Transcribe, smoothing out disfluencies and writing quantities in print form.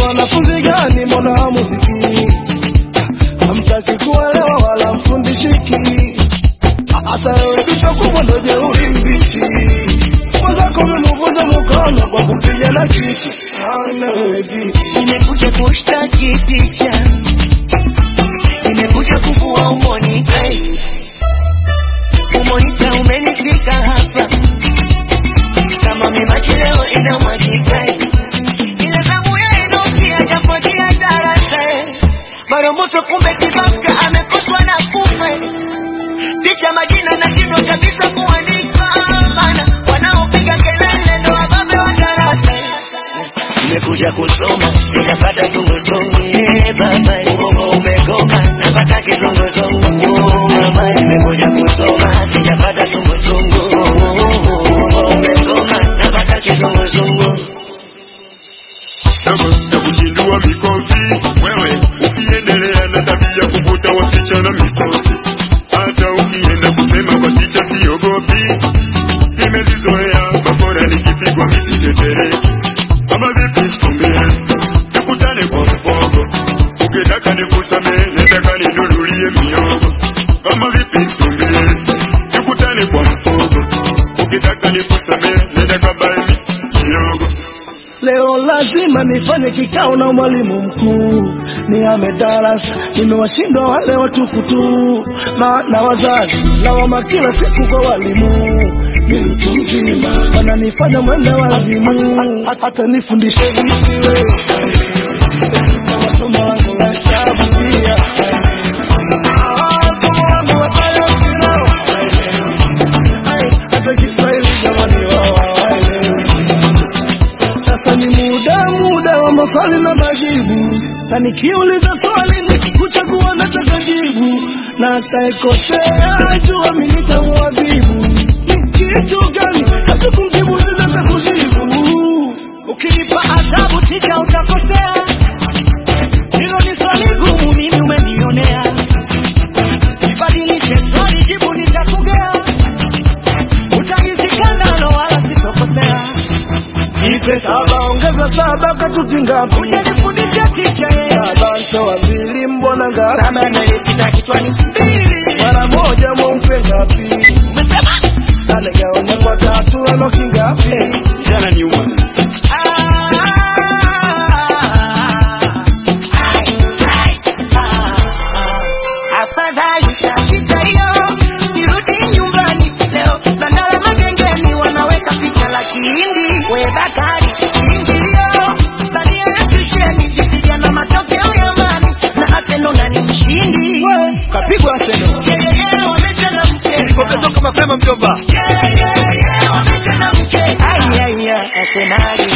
wanafunzi gani mbona hamuziki? Hamtaki kuelewa wala mfundishiki. Asa wewe kichwa kubwa ndo jeuri mbichi. Mwenzako umemvunja mkono kwa kupiga na kiti. Nimekuja kushtaki teacher, nimekuja kuvua umonita. Umonita umenifika hapa kama mimaji leo inamwagika. Ila zamu yenu pia japotia darasa Maromboso kumbe kibaka amekoswa na kufe. Ticha majina na shindo kabisa kuandika. Mana wanaopiga kelele ndo wababe wa darasa. Nimekuja kusoma, sijapata zunguzungu. Baba, ugongo umegoma, napata kizunguzungu. Mama, nimekuja kusoma, sijapata zunguzungu. Ugongo umegoma, napata kizunguzungu. Na kushindua mikofi, wewe ukiendelea na tabia kuvuta wasichana misosi. Hata ukienda kusema kwa ticha siogopi. Nimezizoea mabora nikipigwa misitetereki. Kama vipi tumbie, tukutane kwa mpogo. Ukitaka nikusamehe, nataka ninunulie miogo. Kama vipi tumbie, tukutane kwa mpogo. Ukitaka nikusamehe, nataka buy miogo. Leo lazima nifanye kikao na mwalimu mkuu. Nihame darasa, nimewashindwa wale watukutu. Na wazazi, lawama kila siku kwa walimu. Ni mtu mzima, wananifanya mwende wazimu. Hata nifundishe visiwe na masomo wangu ya hesabu pia. Somo wangu wa sayansi nao. Hata Kiswahili jamani wawaelewe. Sasa ni muda wa maswali na majibu. Na nikiuliza swali nikikuchagua nataka jibu. Na ataikosea jua mimi nitamuadhibu. Kitu gani? Kasi kumjibu zile kujibu. Ukinipa adhabu ticha utakosea. Hilo ni swali gumu mimi umenionea. Nibadilishe swali jibu nitakugea. Utahizikana no wala sitokosea. Nipe 7 ongeza 7 katuti ngapi? Ujanifundisha ticha Saba ntoa 2 mbona ngapi? Sama nalikita kichwani 2. Mara moja mweupe ngapi? Umesema? Alegawanya kwa 3 ano kingapi? Jana ni umwana. Afadhali shakita hiyo nirudi nyumbani leo. Bandala magengeni wanaweka picha la kihindi. We Bakari ingilio bali ya Kristiani jipiga na matokeo ya mani. Na Arsenal nani mshindi? Kapigwa Arsenal. Wamechana mke. Kutoka mapema mjomba. Wamechana mke. Arsenal